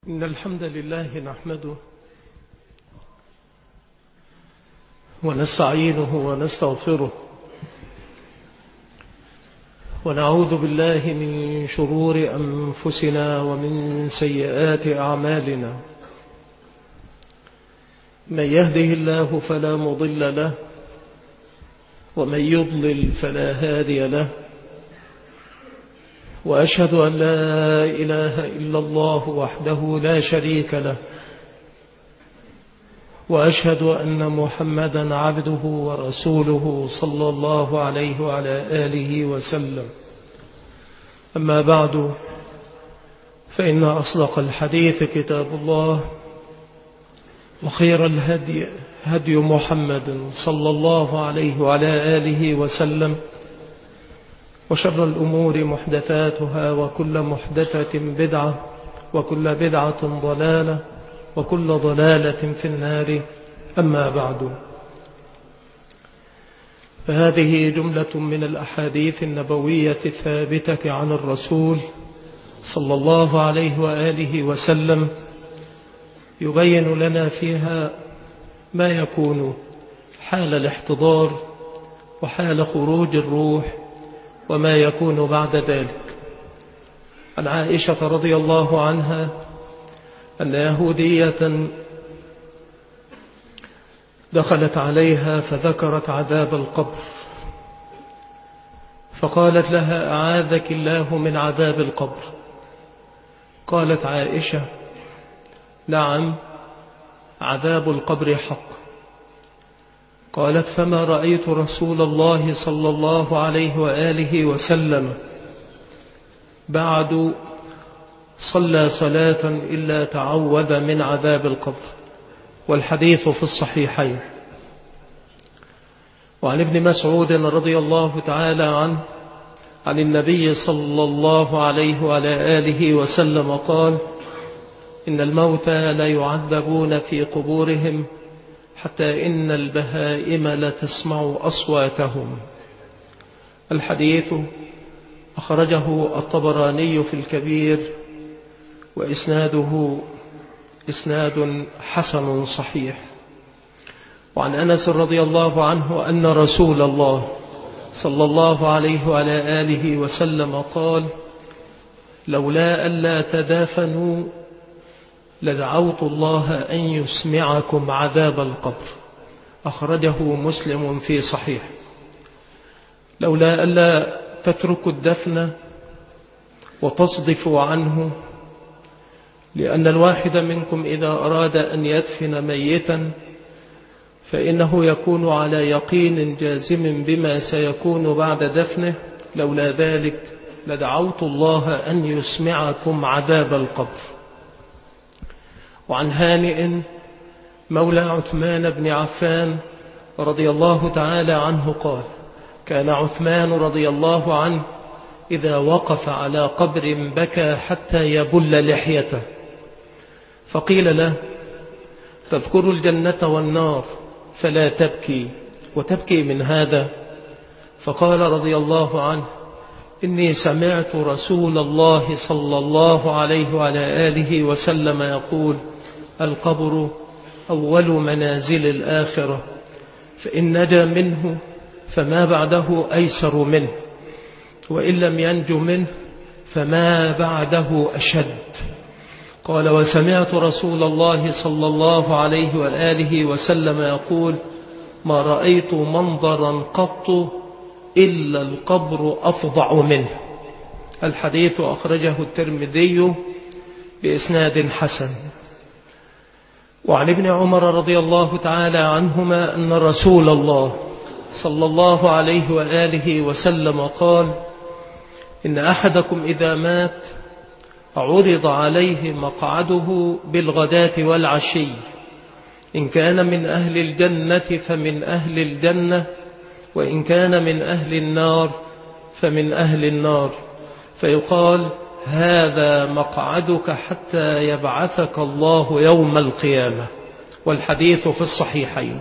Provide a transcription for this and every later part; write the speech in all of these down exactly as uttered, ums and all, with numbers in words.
إن الحمد لله نحمده ونستعينه ونستغفره ونعوذ بالله من شرور أنفسنا ومن سيئات أعمالنا. من يهده الله فلا مضل له ومن يضلل فلا هادي له، وأشهد أن لا إله إلا الله وحده لا شريك له، وأشهد أن محمدا عبده ورسوله صلى الله عليه وعلى آله وسلم. أما بعد، فإن أصدق الحديث كتاب الله، وخير الهدي هدي محمد صلى الله عليه وعلى آله وسلم، وشر الأمور محدثاتها، وكل محدثة بدعة، وكل بدعة ضلالة، وكل ضلالة في النار. أما بعد، فهذه جملة من الأحاديث النبوية الثابتة عن الرسول صلى الله عليه وآله وسلم، يبين لنا فيها ما يكون حال الاحتضار وحال خروج الروح وما يكون بعد ذلك. عن عائشة رضي الله عنها أن يهودية دخلت عليها فذكرت عذاب القبر، فقالت لها: أعاذك الله من عذاب القبر. قالت عائشة: نعم، عذاب القبر حق. قالت: فما رأيت رسول الله صلى الله عليه وآله وسلم بعد صلى صلاة إلا تعوذ من عذاب القبر. والحديث في الصحيحين. وعن ابن مسعود رضي الله تعالى عنه عن النبي صلى الله عليه وعلى آله وسلم قال: إن الموتى لا يعذبون في قبورهم حتى إن البهائم لتسمع أصواتهم. الحديث أخرجه الطبراني في الكبير، وإسناده إسناد حسن صحيح. وعن أنس رضي الله عنه أن رسول الله صلى الله عليه وعلى آله وسلم قال: لولا ألا تدافنوا لدعوت الله أن يسمعكم عذاب القبر. أخرجه مسلم في صحيح. لولا ألا تتركوا الدفن وتصدفوا عنه، لأن الواحد منكم إذا أراد أن يدفن ميتا فإنه يكون على يقين جازم بما سيكون بعد دفنه. لولا ذلك لدعوت الله أن يسمعكم عذاب القبر. وعن هانئ مولى عثمان بن عفان رضي الله تعالى عنه قال: كان عثمان رضي الله عنه إذا وقف على قبر بكى حتى يبل لحيته، فقيل له: تذكر الجنة والنار فلا تبكي وتبكي من هذا؟ فقال رضي الله عنه: إني سمعت رسول الله صلى الله عليه وعلى آله وسلم يقول: القبر أول منازل الآخرة، فإن نجا منه فما بعده أيسر منه، وإن لم ينج منه فما بعده أشد. قال: وسمعت رسول الله صلى الله عليه وآله وسلم يقول: ما رأيت منظرا قط إلا القبر أفظع منه. الحديث أخرجه الترمذي بإسناد حسن. وعن ابن عمر رضي الله تعالى عنهما أن رسول الله صلى الله عليه وآله وسلم قال: إن أحدكم إذا مات عرض عليه مقعده بالغداة والعشي، إن كان من أهل الجنة فمن أهل الجنة، وإن كان من أهل النار فمن أهل النار، فيقال: هذا مقعدك حتى يبعثك الله يوم القيامة. والحديث في الصحيحين.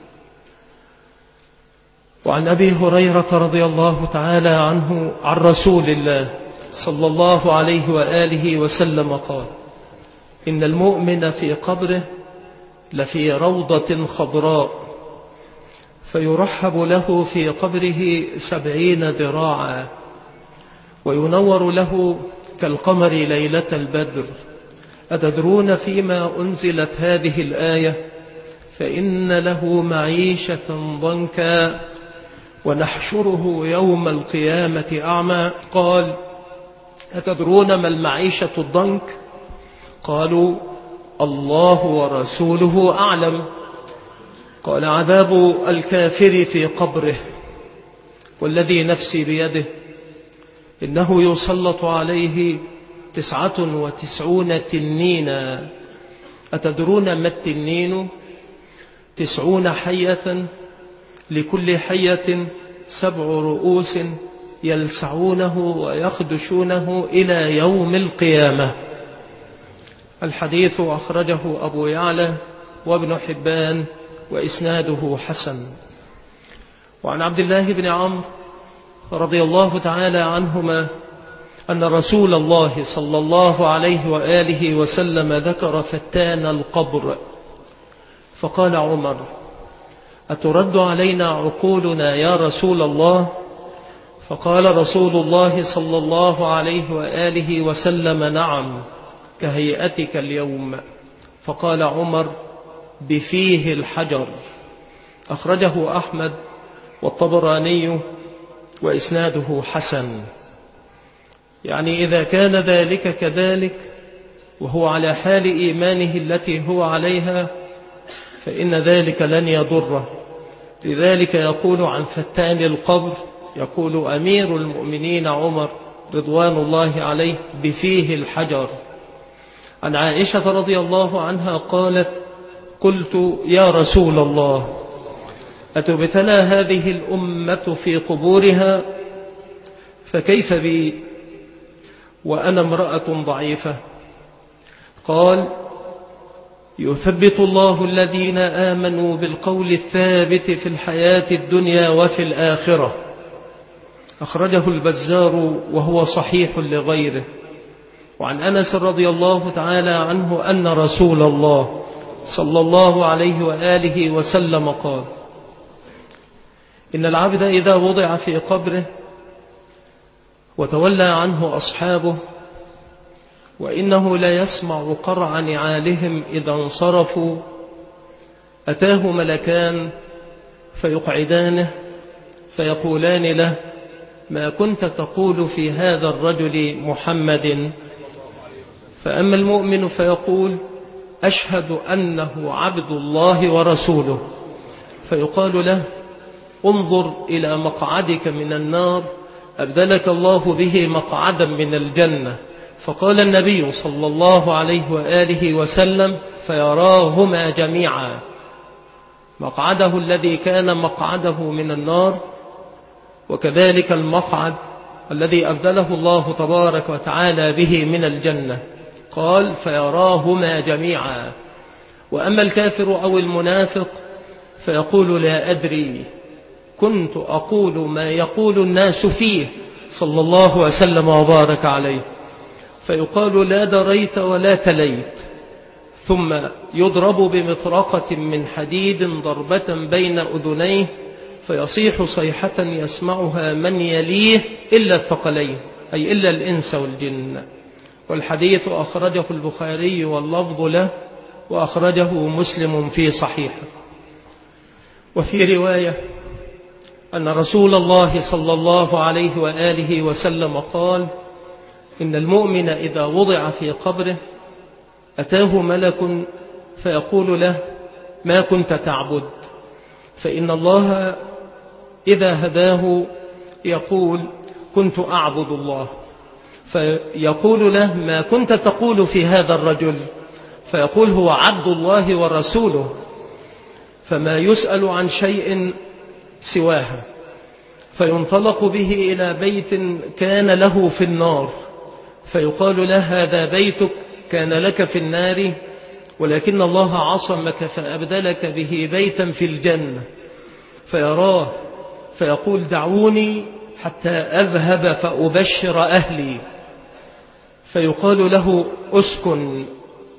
وعن أبي هريرة رضي الله تعالى عنه عن رسول الله صلى الله عليه وآله وسلم قال: إن المؤمن في قبره لفي روضة خضراء، فيرحب له في قبره سبعين ذراعا، وينور له كالقمر ليلة البدر. أتدرون فيما أنزلت هذه الآية؟ فإن له معيشة ضنكا ونحشره يوم القيامة أعمى. قال: أتدرون ما المعيشة الضنك؟ قالوا: الله ورسوله أعلم. قال: عذاب الكافر في قبره، والذي نفسي بيده إنه يسلط عليه تسعة وتسعون تنينا. أتدرون ما التنين؟ تسعون حية، لكل حية سبع رؤوس يلسعونه ويخدشونه إلى يوم القيامة. الحديث أخرجه أبو يعلى وابن حبان وإسناده حسن. وعن عبد الله بن عمرو رضي الله تعالى عنهما أن رسول الله صلى الله عليه وآله وسلم ذكر فتان القبر، فقال عمر: أترد علينا عقولنا يا رسول الله؟ فقال رسول الله صلى الله عليه وآله وسلم: نعم، كهيئتك اليوم. فقال عمر: بفيه الحجر. أخرجه أحمد والطبراني وإسناده حسن. يعني إذا كان ذلك كذلك وهو على حال إيمانه التي هو عليها فإن ذلك لن يضره. لذلك يقول عن فتان القبر، يقول أمير المؤمنين عمر رضوان الله عليه: بفيه الحجر. عن عائشة رضي الله عنها قالت: قلت: يا رسول الله، أتبتلى هذه الأمة في قبورها؟ فكيف بي وأنا امرأة ضعيفة؟ قال: يثبت الله الذين آمنوا بالقول الثابت في الحياة الدنيا وفي الآخرة. أخرجه البزار وهو صحيح لغيره. وعن أنس رضي الله تعالى عنه أن رسول الله صلى الله عليه وآله وسلم قال: إن العبد إذا وضع في قبره وتولى عنه أصحابه وإنه لا يسمع قرع نعالهم إذا انصرفوا، أتاه ملكان فيقعدانه فيقولان له: ما كنت تقول في هذا الرجل محمد؟ فأما المؤمن فيقول: أشهد أنه عبد الله ورسوله. فيقال له: انظر إلى مقعدك من النار أبدلك الله به مقعدا من الجنة. فقال النبي صلى الله عليه وآله وسلم: فيراهما جميعا، مقعده الذي كان مقعده من النار، وكذلك المقعد الذي أبدله الله تبارك وتعالى به من الجنة. قال: فيراهما جميعا. وأما الكافر أو المنافق فيقول: لا أدري، كنت أقول ما يقول الناس فيه صلى الله وسلم وبارك عليه. فيقال: لا دريت ولا تليت. ثم يضرب بمطرقة من حديد ضربة بين أذنيه فيصيح صيحة يسمعها من يليه إلا الثقلين، أي إلا الإنس والجن. والحديث أخرجه البخاري واللفظ له، وأخرجه مسلم في صحيحه. وفي رواية أن رسول الله صلى الله عليه وآله وسلم قال: إن المؤمن إذا وضع في قبره أتاه ملك فيقول له: ما كنت تعبد؟ فإن الله إذا هداه يقول: كنت أعبد الله. فيقول له: ما كنت تقول في هذا الرجل؟ فيقول: هو عبد الله ورسوله. فما يسأل عن شيء سواها. فينطلق به إلى بيت كان له في النار فيقال له: هذا بيتك كان لك في النار، ولكن الله عصمك فأبدلك به بيتا في الجنة. فيراه فيقول: دعوني حتى أذهب فأبشر أهلي. فيقال له: أسكن.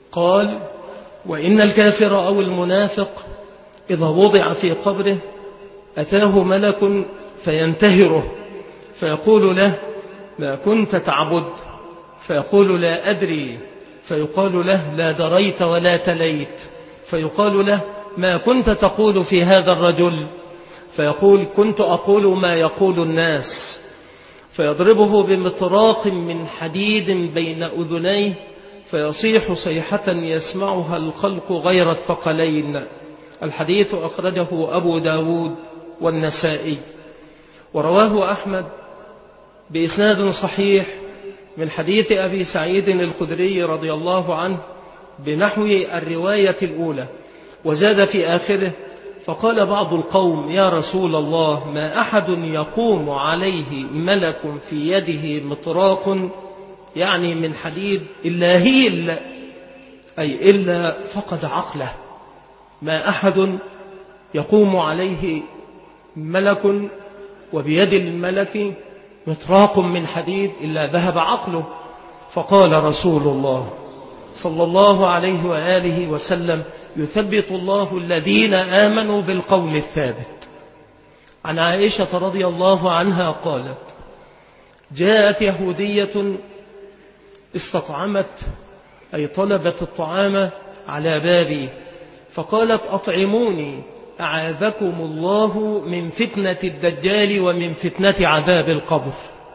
قال: وإن الكافر أو المنافق إذا وضع في قبره أتاه ملك فينتهره فيقول له: ما كنت تعبد؟ فيقول: لا أدري. فيقال له: لا دريت ولا تليت. فيقال له: ما كنت تقول في هذا الرجل؟ فيقول: كنت أقول ما يقول الناس. فيضربه بمطراق من حديد بين أذنيه فيصيح صيحة يسمعها الخلق غير الثقلين. الحديث أخرجه أبو داود والنسائي، ورواه أحمد بإسناد صحيح من حديث أبي سعيد الخدري رضي الله عنه بنحو الرواية الأولى، وزاد في آخره: فقال بعض القوم: يا رسول الله، ما أحد يقوم عليه ملك في يده مطراق، يعني من حديد، إلا هيل، أي إلا فقد عقله. ما أحد يقوم عليه ملك وبيد الملك مطراق من حديد إلا ذهب عقله. فقال رسول الله صلى الله عليه وآله وسلم: يثبت الله الذين آمنوا بالقول الثابت. عن عائشة رضي الله عنها قالت: جاءت يهودية استطعمت، أي طلبت الطعام على بابي، فقالت: أطعموني أعاذكم الله من فتنة الدجال ومن فتنة عذاب القبر.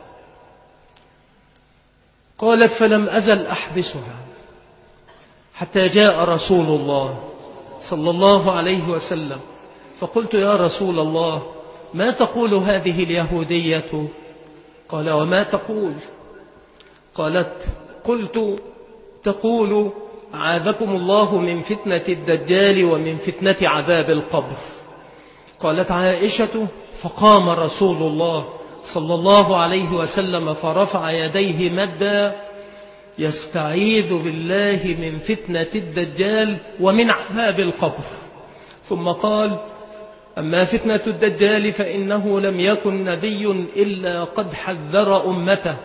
قالت: فلم أزل أحبسها حتى جاء رسول الله صلى الله عليه وسلم، فقلت: يا رسول الله، ما تقول هذه اليهودية؟ قال: وما تقول؟ قالت: قلت: تقول أعاذكم الله من فتنة الدجال ومن فتنة عذاب القبر. قالت عائشة: فقام رسول الله صلى الله عليه وسلم فرفع يديه مدا يستعيذ بالله من فتنة الدجال ومن عذاب القبر، ثم قال: أما فتنة الدجال فإنه لم يكن نبي إلا قد حذر أمته،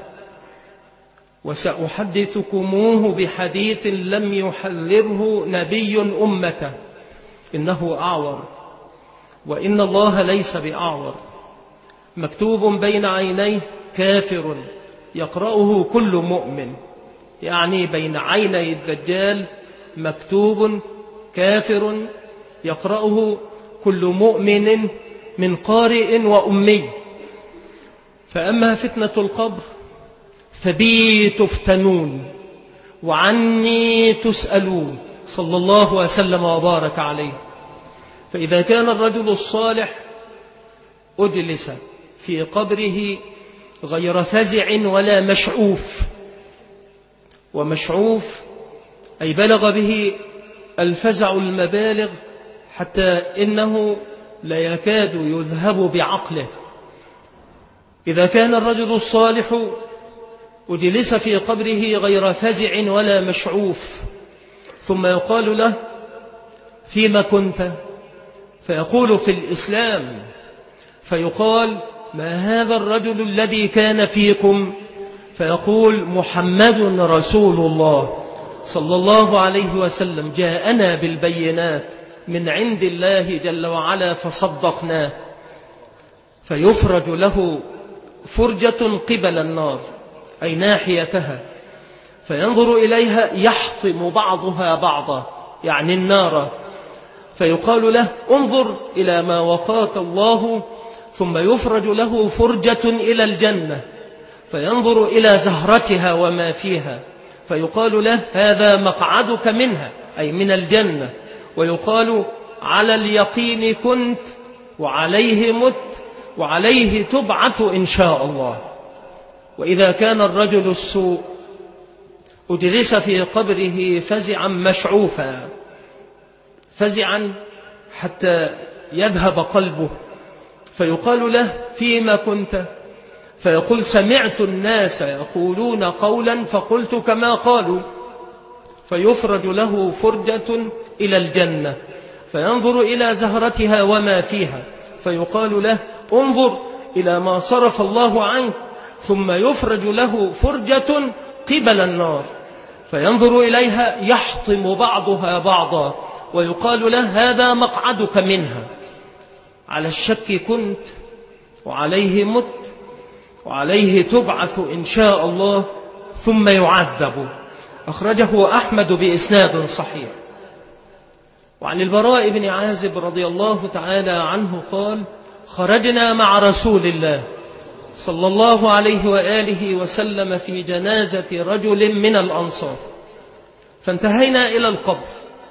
وسأحدثكموه بحديث لم يحذره نبي أمته، إنه أعور، وإن الله ليس بأعور، مكتوب بين عينيه كافر يقرأه كل مؤمن، يعني بين عيني الدجال مكتوب كافر يقرأه كل مؤمن من قارئ وأمي. فأما فتنة القبر فبي تفتنون وعني تسألون، صلى الله وسلم وبارك عليه. فإذا كان الرجل الصالح أجلس في قبره غير فزع ولا مشعوف، ومشعوف أي بلغ به الفزع المبالغ حتى إنه لا يكاد يذهب بعقله. إذا كان الرجل الصالح أجلس في قبره غير فزع ولا مشعوف، ثم يقال له: فيما كنت؟ فيقول: في الإسلام. فيقال: ما هذا الرجل الذي كان فيكم؟ فيقول: محمد رسول الله صلى الله عليه وسلم جاءنا بالبينات من عند الله جل وعلا فصدقناه. فيفرج له فرجة قبل النار، أي ناحيتها، فينظر إليها يحطم بعضها بعضا، يعني النار. فيقال له: انظر إلى ما وقاك الله. ثم يفرج له فرجة إلى الجنة، فينظر إلى زهرتها وما فيها، فيقال له: هذا مقعدك منها، أي من الجنة. ويقال: على اليقين كنت وعليه مت وعليه تبعث إن شاء الله. وإذا كان الرجل السوء أجلس في قبره فزعا مشعوفا، فزعا حتى يذهب قلبه، فيقال له: فيما كنت؟ فيقول: سمعت الناس يقولون قولا فقلت كما قالوا. فيفرج له فرجة إلى الجنة، فينظر إلى زهرتها وما فيها، فيقال له: انظر إلى ما صرف الله عنك. ثم يفرج له فرجة قبل النار، فينظر إليها يحطم بعضها بعضا ويقال له هذا مقعدك منها، على الشك كنت وعليه مت وعليه تبعث إن شاء الله ثم يعذب. أخرجه أحمد بإسناد صحيح. وعن البراء بن عازب رضي الله تعالى عنه قال: خرجنا مع رسول الله صلى الله عليه وآله وسلم في جنازة رجل من الأنصار، فانتهينا إلى القبر،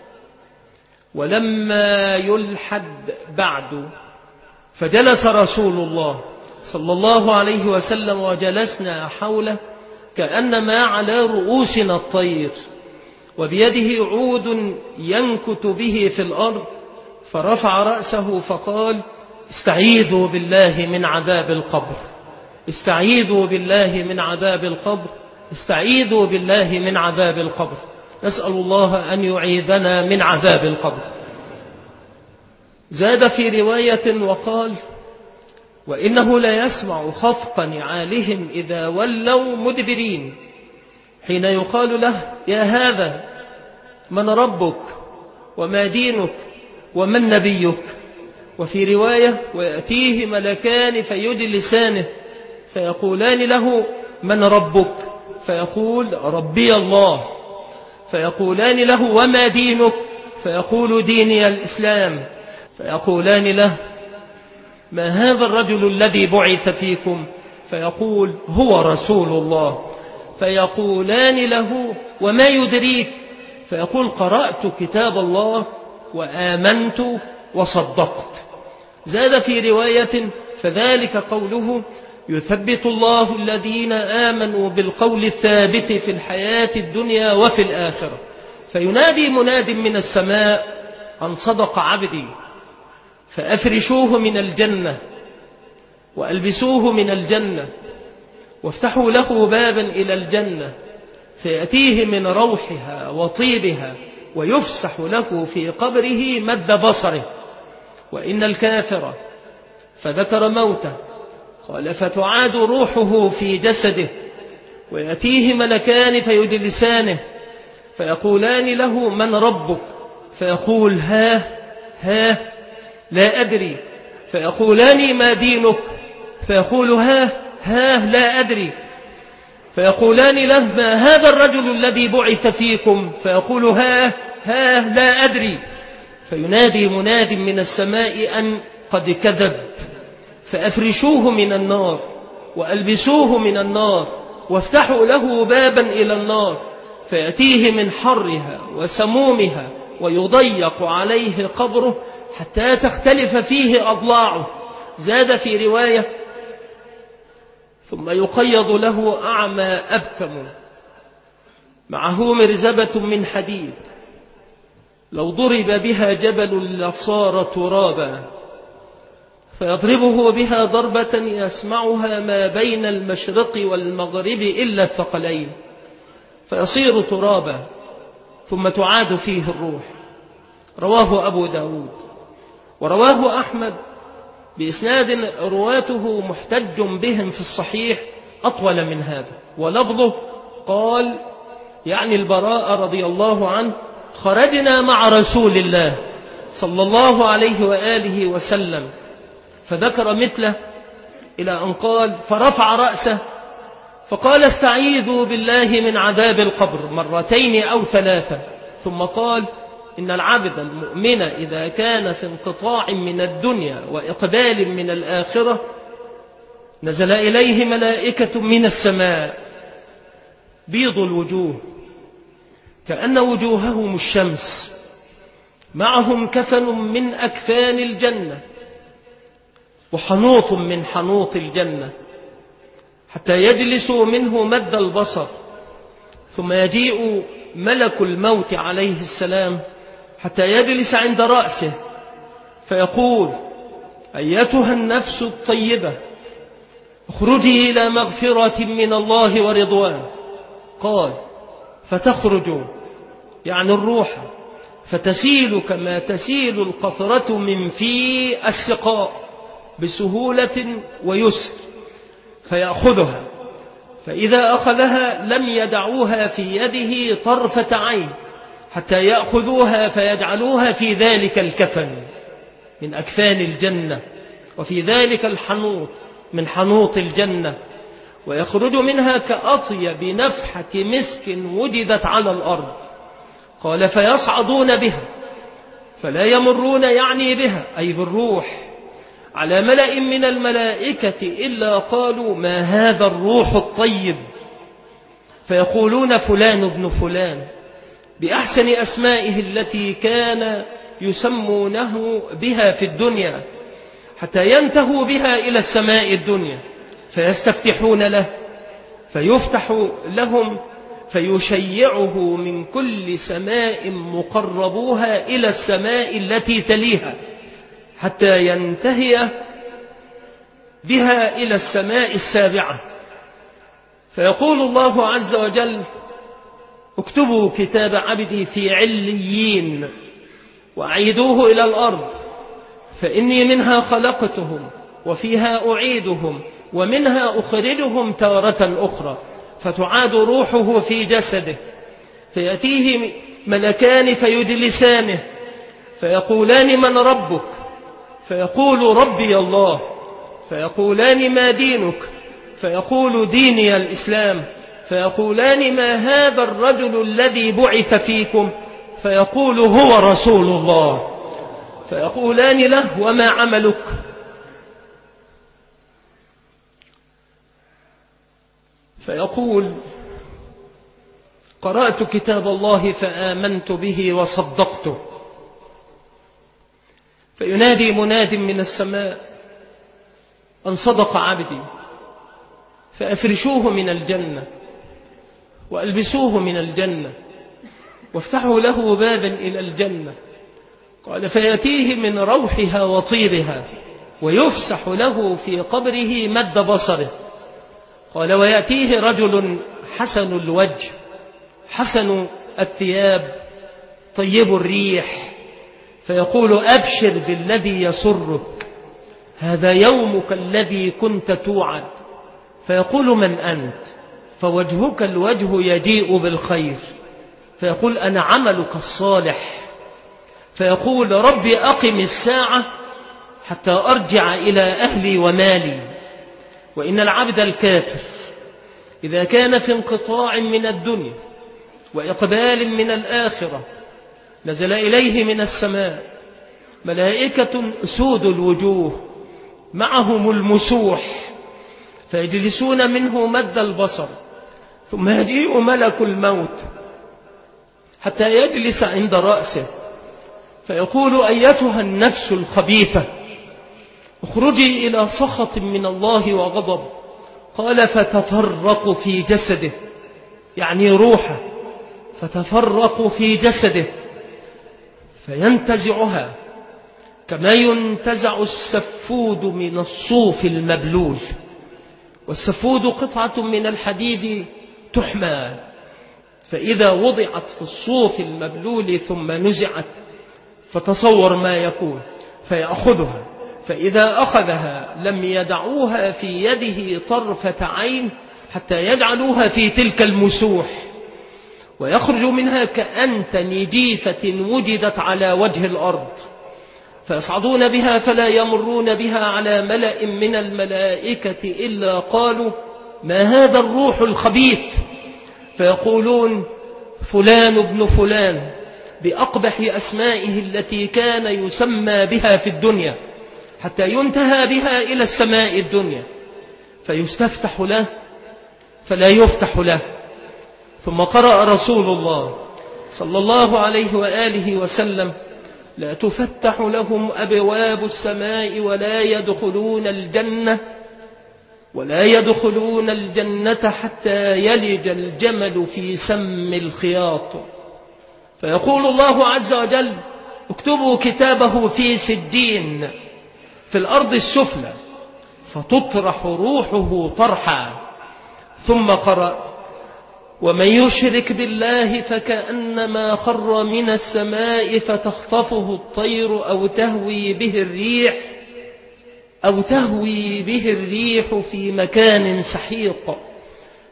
ولما يلحد بعد فجلس رسول الله صلى الله عليه وسلم وجلسنا حوله كأنما على رؤوسنا الطير، وبيده عود ينكت به في الأرض، فرفع رأسه فقال: استعيذوا بالله من عذاب القبر، استعيذوا بالله من عذاب القبر، استعيذوا بالله من عذاب القبر. نسأل الله أن يعيذنا من عذاب القبر. زاد في رواية وقال: وإنه لا يسمع خفق نعالهم إذا ولوا مدبرين، حين يقال له: يا هذا من ربك وما دينك ومن نبيك. وفي رواية: ويأتيه ملكان فيجلسانه فيقولان له: من ربك؟ فيقول: ربي الله. فيقولان له: وما دينك؟ فيقول: ديني الإسلام. فيقولان له: ما هذا الرجل الذي بعث فيكم؟ فيقول: هو رسول الله. فيقولان له: وما يدريك؟ فيقول: قرأت كتاب الله وآمنت وصدقت. زاد في رواية: فذلك قوله: يثبت الله الذين آمنوا بالقول الثابت في الحياة الدنيا وفي الآخرة. فينادي مناد من السماء: أن صدق عبدي، فأفرشوه من الجنة وألبسوه من الجنة وافتحوا له بابا إلى الجنة، فيأتيه من روحها وطيبها ويفسح له في قبره مد بصره. وإن الكافر، فذكر موته، قال: فتعاد روحه في جسده، ويأتيه ملكان فيجلسانه فيقولان له: من ربك؟ فيقول: ها ها لا أدري. فيقولان: ما دينك؟ فيقول: ها ها لا أدري. فيقولان له: ما هذا الرجل الذي بعث فيكم؟ فيقول: ها ها لا أدري. فينادي مناد من السماء أن قد كذب، فأفرشوه من النار وألبسوه من النار وافتحوا له بابا إلى النار، فيأتيه من حرها وسمومها ويضيق عليه قبره حتى تختلف فيه أضلاعه. زاد في رواية: ثم يقيض له أعمى أبكم معه مرزبة من حديد، لو ضرب بها جبل لصار ترابا، فيضربه بها ضربة يسمعها ما بين المشرق والمغرب إلا الثقلين، فيصير ترابا ثم تعاد فيه الروح. رواه أبو داود. ورواه أحمد بإسناد رواته محتج بهم في الصحيح أطول من هذا، ولفظه قال، يعني البراء رضي الله عنه: خرجنا مع رسول الله صلى الله عليه وآله وسلم، فذكر مثله إلى أن قال: فرفع رأسه فقال: استعيذوا بالله من عذاب القبر مرتين أو ثلاثة، ثم قال: إن العبد المؤمن إذا كان في انقطاع من الدنيا وإقبال من الآخرة نزل إليه ملائكة من السماء بيض الوجوه كأن وجوههم الشمس، معهم كفن من أكفان الجنة وحنوط من حنوط الجنة، حتى يجلسوا منه مد البصر، ثم يجيء ملك الموت عليه السلام حتى يجلس عند رأسه فيقول: أيتها النفس الطيبة اخرجي إلى مغفرة من الله ورضوان. قال: فتخرج، يعني الروح، فتسيل كما تسيل القطرة من في السقاء بسهولة ويسر، فيأخذها فإذا أخذها لم يدعوها في يده طرفة عين حتى يأخذوها فيجعلوها في ذلك الكفن من أكفان الجنة، وفي ذلك الحنوط من حنوط الجنة، ويخرج منها كأطيب نفحة مسك وجدت على الأرض. قال فيصعدون بها فلا يمرون يعني بها أي بالروح على ملأ من الملائكة إلا قالوا ما هذا الروح الطيب، فيقولون فلان ابن فلان بأحسن أسمائه التي كان يسمونه بها في الدنيا، حتى ينتهوا بها إلى السماء الدنيا فيستفتحون له فيفتح لهم فيشيعه من كل سماء مقربوها إلى السماء التي تليها حتى ينتهي بها إلى السماء السابعة. فيقول الله عز وجل اكتبوا كتاب عبدي في عليين وأعيدوه إلى الأرض فإني منها خلقتهم وفيها أعيدهم ومنها أخرجهم تارة أخرى. فتعاد روحه في جسده فيأتيه ملكان فيجلسانه فيقولان من ربك؟ فيقول ربي الله. فيقولان ما دينك؟ فيقول ديني الإسلام. فيقولان ما هذا الرجل الذي بعث فيكم؟ فيقول هو رسول الله. فيقولان له وما عملك؟ فيقول قرأت كتاب الله فآمنت به وصدقته. فينادي مناد من السماء أن صدق عبدي، فأفرشوه من الجنة وألبسوه من الجنة وافتحوا له بابا إلى الجنة. قال فيأتيه من روحها وطيرها ويفسح له في قبره مد بصره. قال ويأتيه رجل حسن الوجه حسن الثياب طيب الريح فيقول أبشر بالذي يسرك، هذا يومك الذي كنت توعد. فيقول من أنت؟ فوجهك الوجه يجيء بالخير. فيقول أنا عملك الصالح. فيقول ربي أقم الساعة حتى أرجع إلى أهلي ومالي. وإن العبد الكافر إذا كان في انقطاع من الدنيا وإقبال من الآخرة نزل إليه من السماء ملائكة سود الوجوه معهم المسوح فيجلسون منه مد البصر، ثم يجيء ملك الموت حتى يجلس عند رأسه فيقول أيتها النفس الخبيثة اخرجي إلى سخط من الله وغضب. قال فتفرق في جسده يعني روحه فتفرق في جسده فينتزعها كما ينتزع السفود من الصوف المبلول. والسفود قطعة من الحديد تحمى، فإذا وضعت في الصوف المبلول ثم نزعت فتصور ما يكون. فيأخذها فإذا أخذها لم يدعوها في يده طرفة عين حتى يجعلوها في تلك المسوح، ويخرج منها كأنتن جيفة وجدت على وجه الأرض. فيصعدون بها فلا يمرون بها على ملأ من الملائكة إلا قالوا ما هذا الروح الخبيث؟ فيقولون فلان ابن فلان بأقبح أسمائه التي كان يسمى بها في الدنيا، حتى ينتهى بها إلى السماء الدنيا فيستفتح له فلا يفتح له. ثم قرأ رسول الله صلى الله عليه وآله وسلم لا تفتح لهم أبواب السماء ولا يدخلون الجنة ولا يدخلون الجنة حتى يلج الجمل في سم الخياط. فيقول الله عز وجل اكتبوا كتابه في سجين في الأرض السفلى فتطرح روحه طرحا. ثم قرأ ومن يشرك بالله فكأنما خر من السماء فتخطفه الطير أو تهوي به الريح أو تهوي به الريح في مكان سحيق.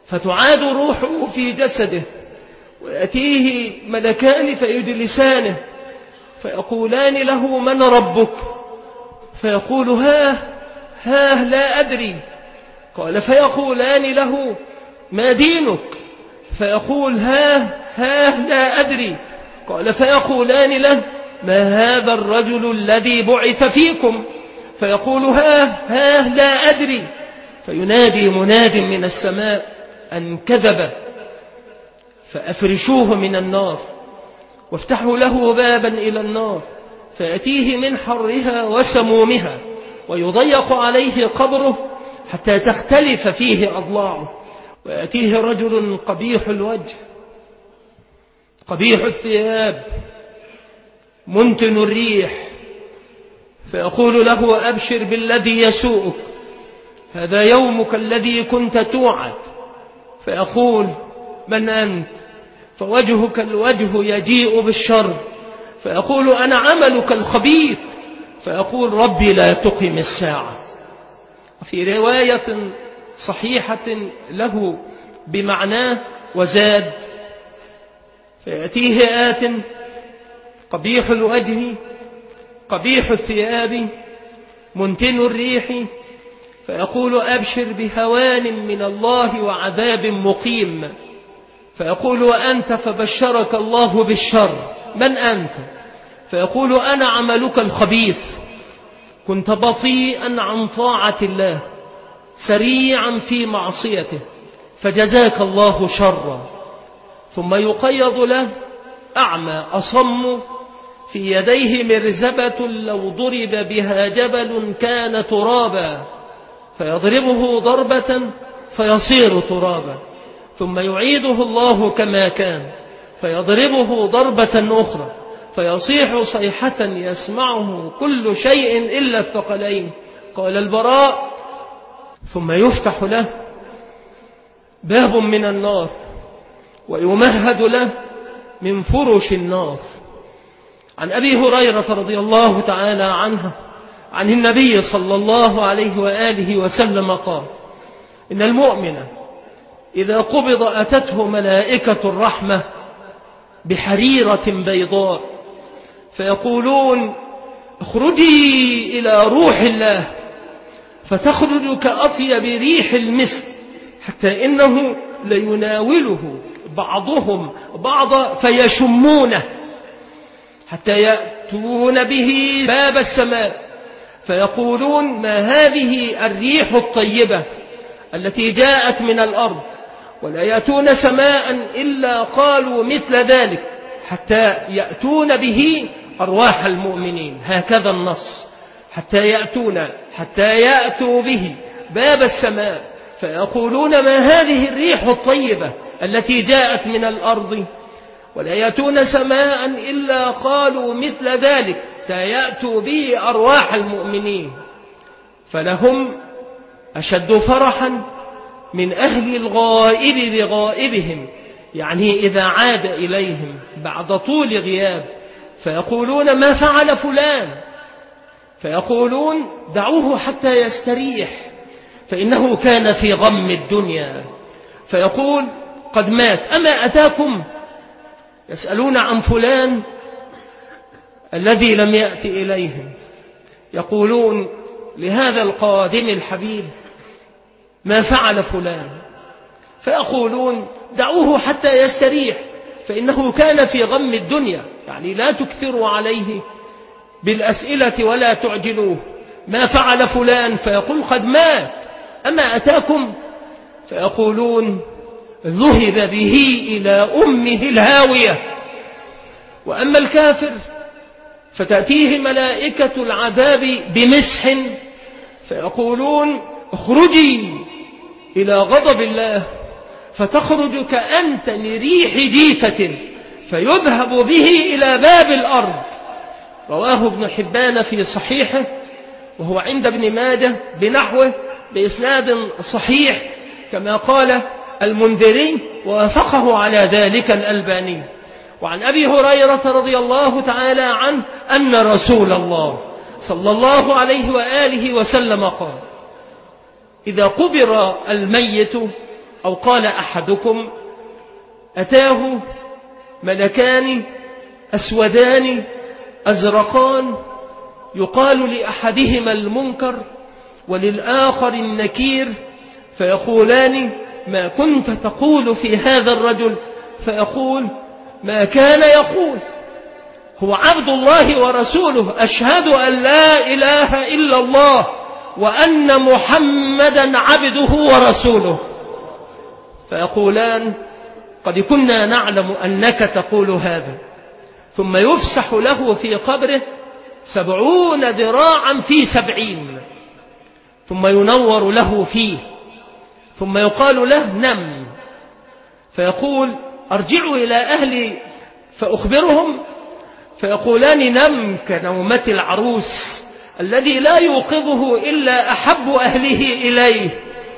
فتعاد روحه في جسده، ويأتيه ملكان فيجلسانه فيقولان له: من ربك؟ فيقول: ها ها لا أدري. قال: فيقولان له: ما دينك؟ فيقول: ها ها لا أدري. قال: فيقولان له: ما هذا الرجل الذي بعث فيكم؟ فيقول: ها ها لا أدري. فينادي مناد من السماء أن كذب، فأفرشوه من النار وافتحوا له بابا إلى النار، فيأتيه من حرها وسمومها، ويضيق عليه قبره حتى تختلف فيه أضلاعه. ويأتيه رجل قبيح الوجه قبيح الثياب منتن الريح، فيقول له: أبشر بالذي يسوءك، هذا يومك الذي كنت توعد. فيقول: من أنت؟ فوجهك الوجه يجيء بالشر. فيقول: أنا عملك الخبيث. فيقول: ربي لا تقم الساعة. في رواية صحيحة له بمعناه وزاد: فيأتيه آت قبيح الوجه قبيح الثياب منتن الريح، فيقول: أبشر بهوان من الله وعذاب مقيم. فيقول: وأنت؟ فبشرك الله بالشر. من أنت؟ فيقول: أنا عملك الخبيث، كنت بطيئا عن طاعة الله سريعا في معصيته، فجزاك الله شرا. ثم يقيض له أعمى أصم في يديه مرزبة لو ضرب بها جبل كان ترابا، فيضربه ضربة فيصير ترابا، ثم يعيده الله كما كان فيضربه ضربة أخرى فيصيح صيحة يسمعه كل شيء إلا الثقلين. قال البراء: ثم يفتح له باب من النار ويمهد له من فرش النار. عن أبي هريرة رضي الله تعالى عنه عن النبي صلى الله عليه وآله وسلم قال: إن المؤمن إذا قبض أتته ملائكة الرحمة بحريرة بيضاء فيقولون: اخرجي إلى روح الله، فتخرج كأطيب ريح المسك، حتى إنه ليناوله بعضهم بعضا فيشمونه، حتى يأتون به باب السماء فيقولون: ما هذه الريح الطيبة التي جاءت من الأرض؟ ولا يأتون سماء إلا قالوا مثل ذلك، حتى يأتون به أرواح المؤمنين. هكذا النص: حتى يأتون حتى يأتوا به باب السماء فيقولون: ما هذه الريح الطيبة التي جاءت من الأرض؟ ولا يأتون سماء إلا قالوا مثل ذلك، حتى يأتوا به أرواح المؤمنين. فلهم أشد فرحا من أهل الغائب بغائبهم، يعني إذا عاد إليهم بعد طول غياب فيقولون: ما فعل فلان؟ فيقولون: دعوه حتى يستريح، فإنه كان في غم الدنيا. فيقول: قد مات، أما أتاكم؟ يسألون عن فلان الذي لم يأتي إليهم، يقولون لهذا القادم الحبيب: ما فعل فلان؟ فيقولون: دعوه حتى يستريح، فإنه كان في غم الدنيا، يعني لا تكثروا عليه بالأسئلة ولا تعجلوه. ما فعل فلان؟ فيقول: قد مات، أما أتاكم؟ فيقولون: ذهب به إلى أمه الهاوية. وأما الكافر فتأتيه ملائكة العذاب بمسح فيقولون: اخرجي إلى غضب الله، فتخرج كأنتن ريح جيفة فيذهب به إلى باب الأرض. رواه ابن حبان في صحيحه، وهو عند ابن ماجه بنحوه بإسناد صحيح كما قال المنذري، ووافقه على ذلك الألباني. وعن أبي هريرة رضي الله تعالى عنه أن رسول الله صلى الله عليه وآله وسلم قال: إذا قبر الميت أو قال أحدكم أتاه ملكان أسودان أزرقان يقال لأحدهما المنكر وللآخر النكير فيقولان ما كنت تقول في هذا الرجل؟ فيقول ما كان يقول، هو عبد الله ورسوله، أشهد أن لا إله إلا الله وأن محمدا عبده ورسوله. فيقولان قد كنا نعلم أنك تقول هذا. ثم يفسح له في قبره سبعون ذراعا في سبعين، ثم ينور له فيه، ثم يقال له نم، فيقول أرجعوا إلى أهلي فأخبرهم، فيقولان نم كنومة العروس الذي لا يوقظه إلا أحب أهله إليه.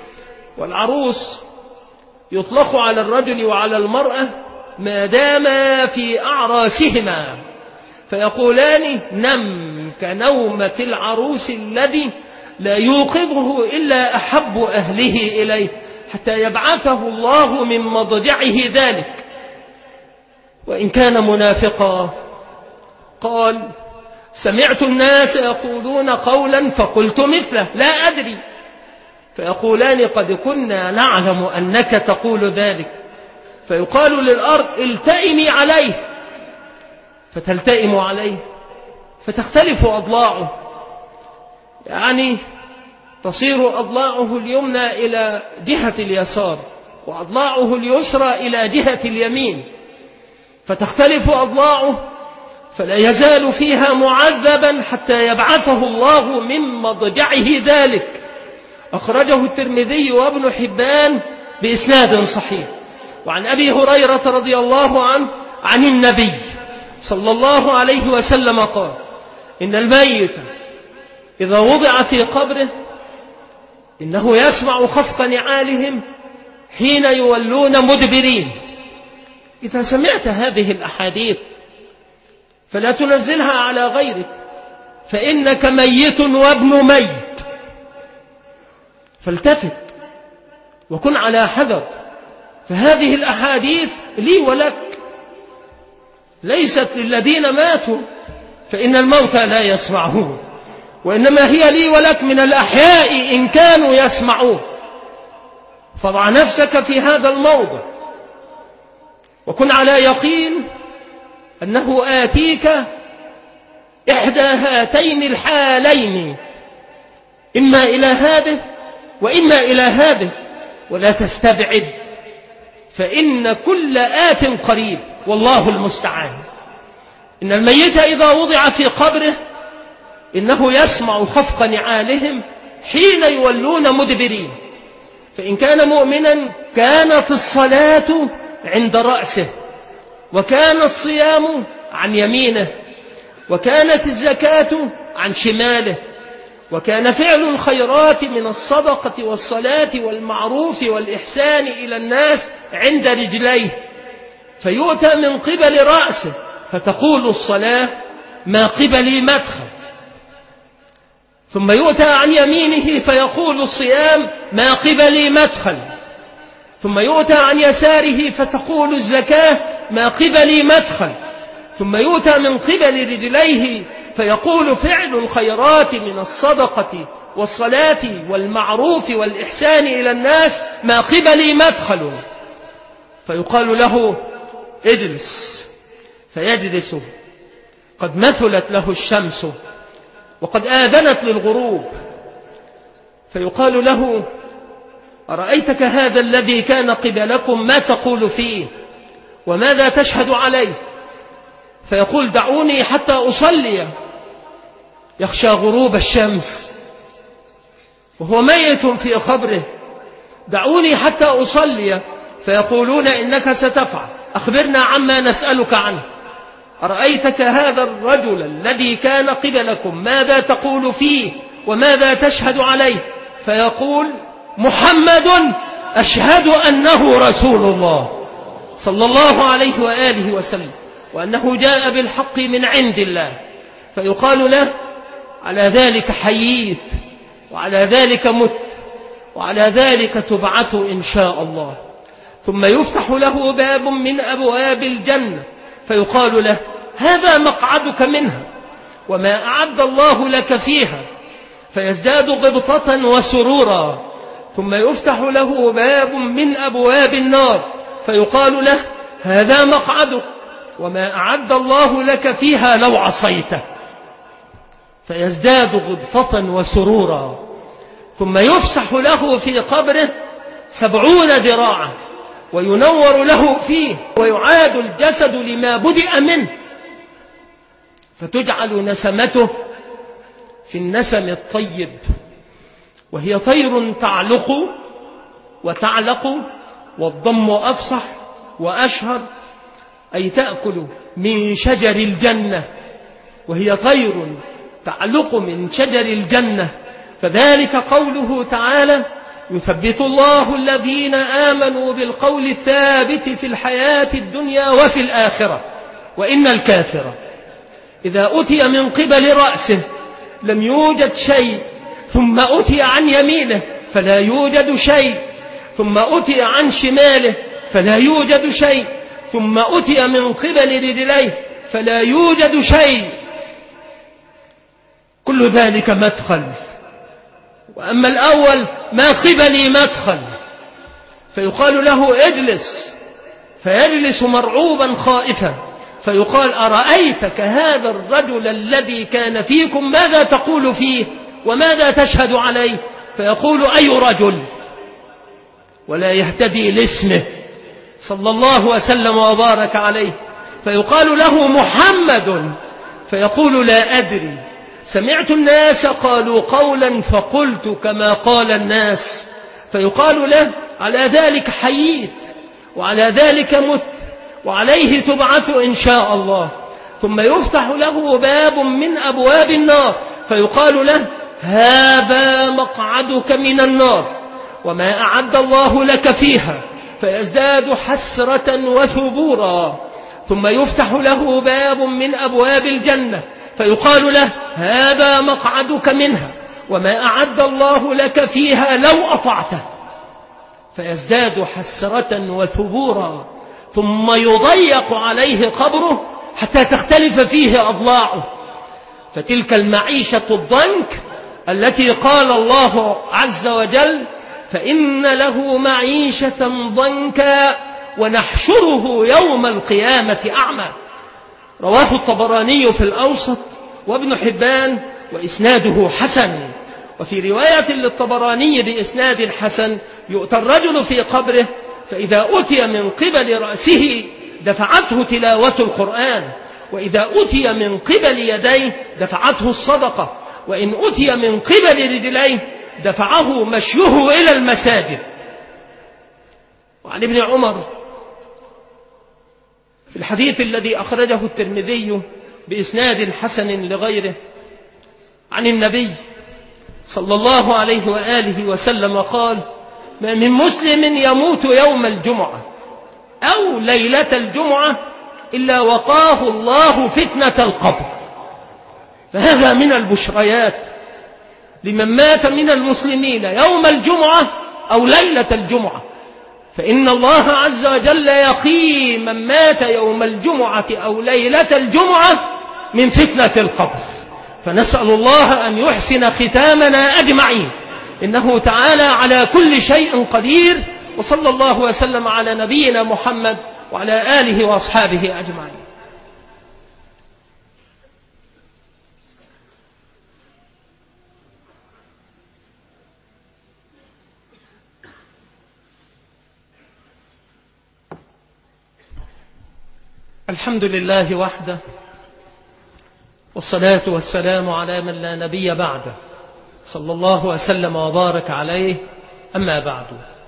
والعروس يطلق على الرجل وعلى المرأة ما دام في أعراسهما، فيقولان نم كنومة العروس الذي لا يوقظه إلا أحب أهله إليه، حتى يبعثه الله من مضجعه ذلك. وإن كان منافقا قال سمعت الناس يقولون قولا فقلت مثله لا أدري، فيقولان قد كنا نعلم أنك تقول ذلك، فيقال للأرض التئمي عليه، فتلتئم عليه فتختلف أضلاعه، يعني تصير أضلاعه اليمنى إلى جهة اليسار وأضلاعه اليسرى إلى جهة اليمين، فتختلف أضلاعه فلا يزال فيها معذبا حتى يبعثه الله من مضجعه ذلك. أخرجه الترمذي وابن حبان بإسناد صحيح. وعن أبي هريرة رضي الله عنه عن النبي صلى الله عليه وسلم قال إن الميت إذا وضع في قبره إنه يسمع خفق نعالهم حين يولون مدبرين. إذا سمعت هذه الأحاديث فلا تنزلها على غيرك، فإنك ميت وابن ميت، فالتفت وكن على حذر. فهذه الأحاديث لي ولك، ليست للذين ماتوا فإن الموتى لا يسمعون، وإنما هي لي ولك من الأحياء إن كانوا يسمعون. فضع نفسك في هذا الموضع وكن على يقين أنه آتيك إحدى هاتين الحالين، إما إلى هذه وإما إلى هذه، ولا تستبعد، فإن كل آت قريب والله المستعان. إن الميت إذا وضع في قبره إنه يسمع خفق نعالهم حين يولون مدبرين، فإن كان مؤمنا كانت الصلاة عند رأسه، وكان الصيام عن يمينه، وكانت الزكاة عن شماله، وكان فعل الخيرات من الصدقة والصلاة والمعروف والإحسان إلى الناس عند رجليه، فيؤتى من قبل رأسه فتقول الصلاة ما قبلي مدخل، ثم يؤتى عن يمينه فيقول الصيام ما قبلي مدخل، ثم يؤتى عن يساره فتقول الزكاة ما قبلي مدخل، ثم يؤتى من قبل رجليه فيقول فعل الخيرات من الصدقة والصلاة والمعروف والإحسان إلى الناس ما قبلي مدخل، فيقال له اجلس، فيجلس قد مثلت له الشمس وقد آذنت للغروب، فيقال له أرأيتك هذا الذي كان قبلكم ما تقول فيه وماذا تشهد عليه؟ فيقول دعوني حتى أصلي، يخشى غروب الشمس وهو ميت في قبره، دعوني حتى أصلي، فيقولون إنك ستفعل، أخبرنا عما نسألك عنه. أرأيتك هذا الرجل الذي كان قبلكم ماذا تقول فيه وماذا تشهد عليه؟ فيقول محمد أشهد أنه رسول الله صلى الله عليه وآله وسلم، وأنه جاء بالحق من عند الله. فيقال له على ذلك حييت وعلى ذلك مت وعلى ذلك تبعث إن شاء الله. ثم يفتح له باب من أبواب الجنة فيقال له هذا مقعدك منها وما أعد الله لك فيها، فيزداد غبطة وسرورا. ثم يفتح له باب من أبواب النار فيقال له هذا مقعدك وما أعد الله لك فيها لو عصيته، فيزداد غبطة وسرورا. ثم يفسح له في قبره سبعون ذراعا وينور له فيه ويعاد الجسد لما بدأ منه، فتجعل نسمته في النسم الطيب، وهي طير تعلق وتعلق، والضم أفصح وأشهر، أي تأكل من شجر الجنة، وهي طير تعلق من شجر الجنة. فذلك قوله تعالى يثبت الله الذين آمنوا بالقول الثابت في الحياة الدنيا وفي الآخرة، وإن الكافر إذا أتي من قبل رأسه لم يوجد شيء، ثم أتي عن يمينه فلا يوجد شيء، ثم أتي عن شماله فلا يوجد شيء، ثم أتي من قبل رجليه فلا يوجد شيء، كل ذلك مدخل. وأما الأول ما قبلي مدخل، فيقال له اجلس، فيجلس مرعوبا خائفا، فيقال أرأيتك هذا الرجل الذي كان فيكم ماذا تقول فيه وماذا تشهد عليه؟ فيقول أي رجل، ولا يهتدي لاسمه صلى الله وسلم وبارك عليه. فيقال له محمد، فيقول لا أدري، سمعت الناس قالوا قولا فقلت كما قال الناس. فيقال له على ذلك حييت وعلى ذلك مت وعليه تبعث إن شاء الله. ثم يفتح له باب من أبواب النار فيقال له هذا مقعدك من النار وما أعد الله لك فيها، فيزداد حسرة وثبورا. ثم يفتح له باب من أبواب الجنة فيقال له هذا مقعدك منها وما أعد الله لك فيها لو أطعته، فيزداد حسرة وثبورا. ثم يضيق عليه قبره حتى تختلف فيه أضلاعه، فتلك المعيشة الضنك التي قال الله عز وجل فإن له معيشة ضنكا ونحشره يوم القيامة أعمى. رواه الطبراني في الأوسط وابن حبان وإسناده حسن. وفي رواية للطبراني بإسناد حسن يؤتى الرجل في قبره فإذا أتي من قبل رأسه دفعته تلاوة القرآن، وإذا أتي من قبل يديه دفعته الصدقة، وإن أتي من قبل رجليه دفعه مشيه إلى المساجد. وعن ابن عمر في الحديث الذي أخرجه الترمذي بإسناد حسن لغيره عن النبي صلى الله عليه وآله وسلم قال ما من مسلم يموت يوم الجمعة أو ليلة الجمعة إلا وقاه الله فتنة القبر. فهذا من البشريات لمن مات من المسلمين يوم الجمعة أو ليلة الجمعة، فإن الله عز وجل يقي من مات يوم الجمعة أو ليلة الجمعة من فتنة القبر. فنسأل الله أن يحسن ختامنا أجمعين، إنه تعالى على كل شيء قدير. وصلى الله وسلم على نبينا محمد وعلى آله وأصحابه أجمعين. الحمد لله وحده، والصلاة والسلام على من لا نبي بعده، صلى الله وسلم وبارك عليه. أما بعد،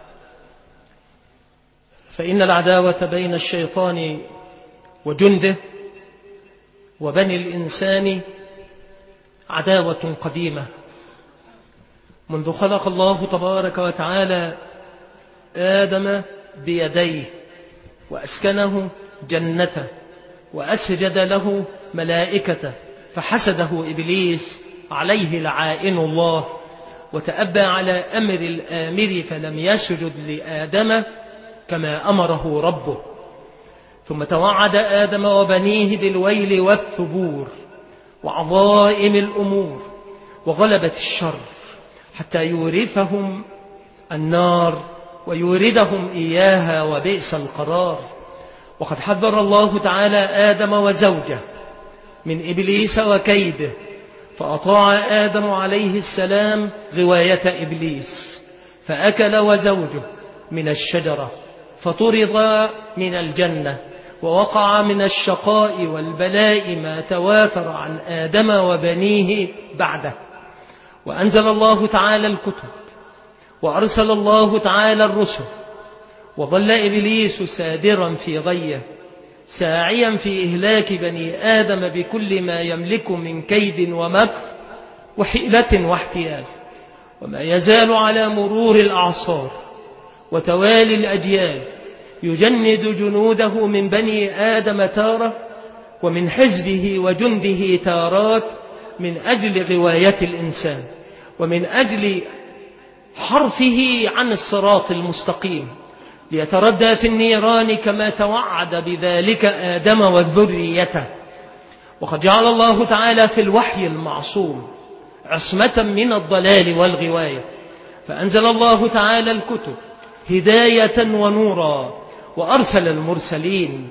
فإن العداوة بين الشيطان وجنده وبني الإنسان عداوة قديمة منذ خلق الله تبارك وتعالى آدم بيديه وأسكنه جنته وأسجد له ملائكته، فحسده إبليس عليه لعائن الله، وتأبى على أمر الآمر فلم يسجد لآدم كما أمره ربه. ثم توعد آدم وبنيه بالويل والثبور وعظائم الأمور وغلبة الشر حتى يورثهم النار ويوردهم إياها وبئس القرار. وقد حذر الله تعالى آدم وزوجه من إبليس وكيده، فأطاع آدم عليه السلام غواية إبليس فأكل وزوجه من الشجرة فطرد من الجنة، ووقع من الشقاء والبلاء ما تواتر عن آدم وبنيه بعده. وأنزل الله تعالى الكتب وأرسل الله تعالى الرسل، وظل إبليس سادرا في غيه ساعيا في إهلاك بني آدم بكل ما يملك من كيد ومكر وحيلة واحتيال. وما يزال على مرور الأعصار وتوالي الأجيال يجند جنوده من بني آدم تارة ومن حزبه وجنده تارات من أجل غواية الإنسان ومن أجل حرفه عن الصراط المستقيم ليتردى في النيران كما توعد بذلك آدم وذريته. وقد جعل الله تعالى في الوحي المعصوم عصمة من الضلال والغواية، فأنزل الله تعالى الكتب هداية ونورا، وأرسل المرسلين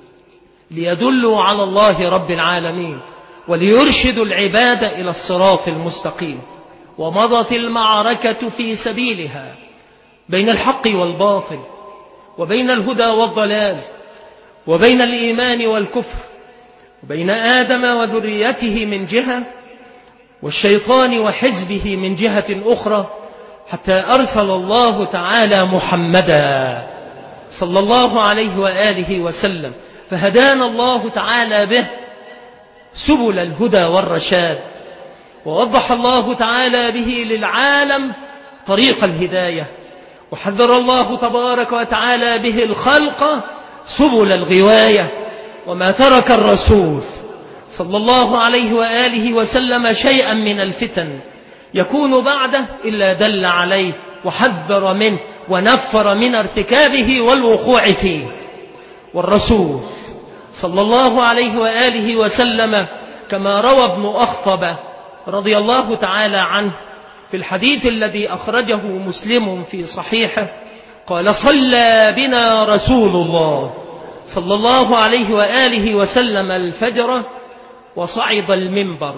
ليدلوا على الله رب العالمين وليرشدوا العباد إلى الصراط المستقيم. ومضت المعركة في سبيلها بين الحق والباطل، وبين الهدى والضلال، وبين الإيمان والكفر، وبين آدم وذريته من جهة والشيطان وحزبه من جهة أخرى، حتى أرسل الله تعالى محمدا صلى الله عليه وآله وسلم، فهدانا الله تعالى به سبل الهدى والرشاد، ووضح الله تعالى به للعالم طريق الهداية، وحذر الله تبارك وتعالى به الخلق سبل الغواية. وما ترك الرسول صلى الله عليه وآله وسلم شيئا من الفتن يكون بعده إلا دل عليه وحذر منه ونفر من ارتكابه والوقوع فيه. والرسول صلى الله عليه وآله وسلم كما روى ابن أخطب رضي الله تعالى عنه في الحديث الذي أخرجه مسلم في صحيحه قال: صلى بنا رسول الله صلى الله عليه وآله وسلم الفجر وصعد المنبر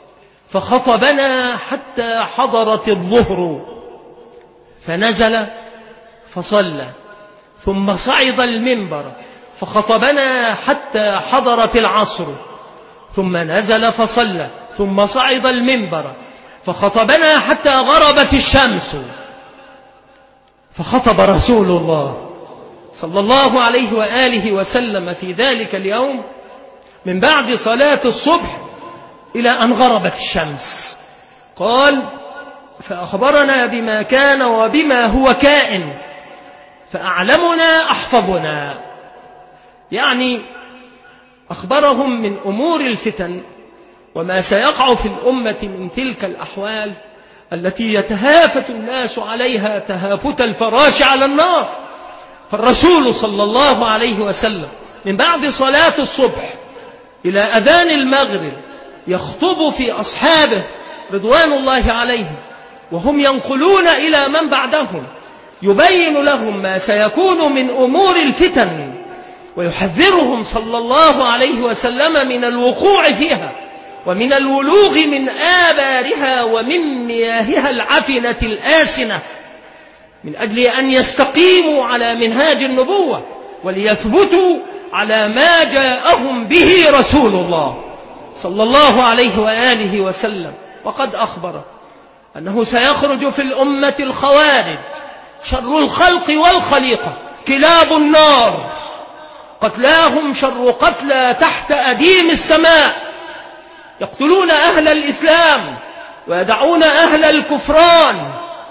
فخطبنا حتى حضرت الظهر فنزل فصلى، ثم صعد المنبر فخطبنا حتى حضرت العصر ثم نزل فصلى، ثم صعد المنبر فخطبنا حتى غربت الشمس. فخطب رسول الله صلى الله عليه وآله وسلم في ذلك اليوم من بعد صلاة الصبح إلى أن غربت الشمس. قال: فأخبرنا بما كان وبما هو كائن فأعلمنا أحفظنا، يعني أخبرهم من أمور الفتن وما سيقع في الأمة من تلك الأحوال التي يتهافت الناس عليها تهافت الفراش على النار. فالرسول صلى الله عليه وسلم من بعد صلاة الصبح إلى أذان المغرب يخطب في أصحابه رضوان الله عليهم، وهم ينقلون إلى من بعدهم، يبين لهم ما سيكون من أمور الفتن، ويحذرهم صلى الله عليه وسلم من الوقوع فيها ومن الولوغ من آبارها ومن مياهها العفنة الآسنة، من أجل أن يستقيموا على منهاج النبوة وليثبتوا على ما جاءهم به رسول الله صلى الله عليه وآله وسلم. وقد أخبر أنه سيخرج في الأمة الخوارج شر الخلق والخليقة كلاب النار، قتلاهم شر قتلى تحت أديم السماء، يقتلون أهل الإسلام ويدعون أهل الكفران.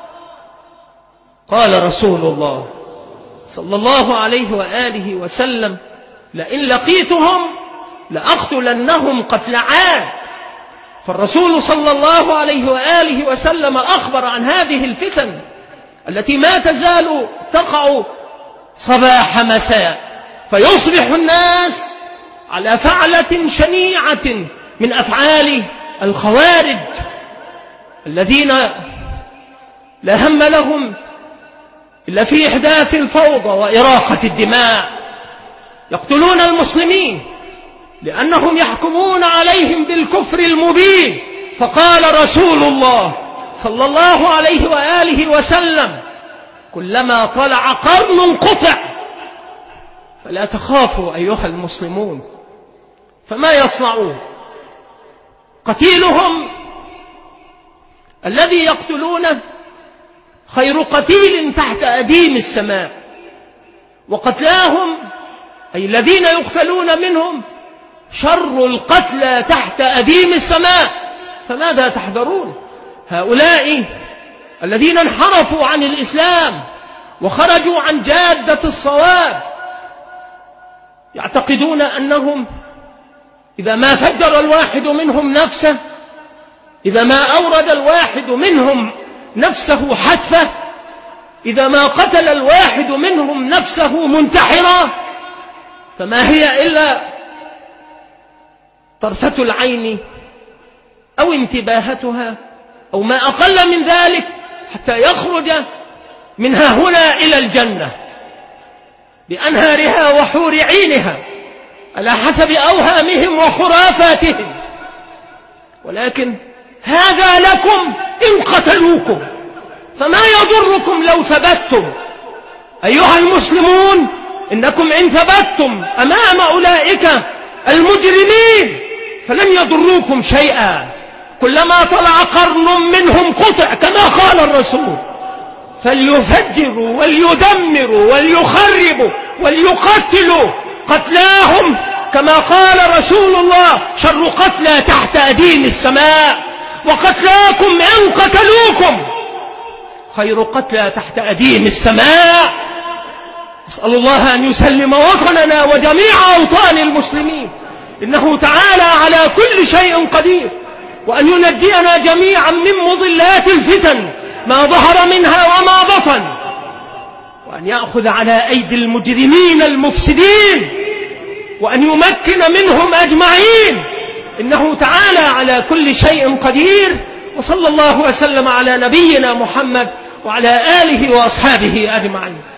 قال رسول الله صلى الله عليه وآله وسلم: لئن لقيتهم لأقتلنهم قتل عاد، فالرسول صلى الله عليه وآله وسلم أخبر عن هذه الفتن التي ما تزال تقع صباح مساء، فيصبح الناس على فعلة شنيعة من أفعال الخوارج الذين لا هم لهم إلا في إحداث الفوضى وإراقة الدماء. يقتلون المسلمين لأنهم يحكمون عليهم بالكفر المبين. فقال رسول الله صلى الله عليه وآله وسلم: كلما طلع قرن قطع. فلا تخافوا أيها المسلمون. فما يصنعون؟ قتيلهم الذي يقتلونه خير قتيل تحت أديم السماء، وقتلاهم أي الذين يقتلون منهم شر القتلى تحت أديم السماء. فماذا تحذرون؟ هؤلاء الذين انحرفوا عن الإسلام وخرجوا عن جادة الصواب يعتقدون أنهم إذا ما فجر الواحد منهم نفسه، إذا ما أورد الواحد منهم نفسه حتفة، إذا ما قتل الواحد منهم نفسه منتحرا، فما هي إلا طرفة العين أو انتباهتها أو ما أقل من ذلك حتى يخرج منها هنا إلى الجنة بأنهارها وحور عينها على حسب أوهامهم وخرافاتهم. ولكن هذا لكم إن قتلوكم، فما يضركم لو ثبتتم أيها المسلمون. إنكم إن ثبتتم أمام أولئك المجرمين فلن يضروكم شيئا. كلما طلع قرن منهم قطع كما قال الرسول، فليفجروا وليدمروا وليخربوا وليقتلوا قتلاهم كما قال رسول الله: شر قتلى تحت أديم السماء، وقتلاكم إن قتلوكم خير قتلى تحت أديم السماء. أسأل الله أن يسلم وطننا وجميع أوطان المسلمين، إنه تعالى على كل شيء قدير، وأن ينجينا جميعا من مضلات الفتن ما ظهر منها وما بطن، وأن يأخذ على أيدي المجرمين المفسدين، وأن يمكن منهم أجمعين، إنه تعالى على كل شيء قدير. وصلى الله وسلم على نبينا محمد وعلى آله وأصحابه أجمعين.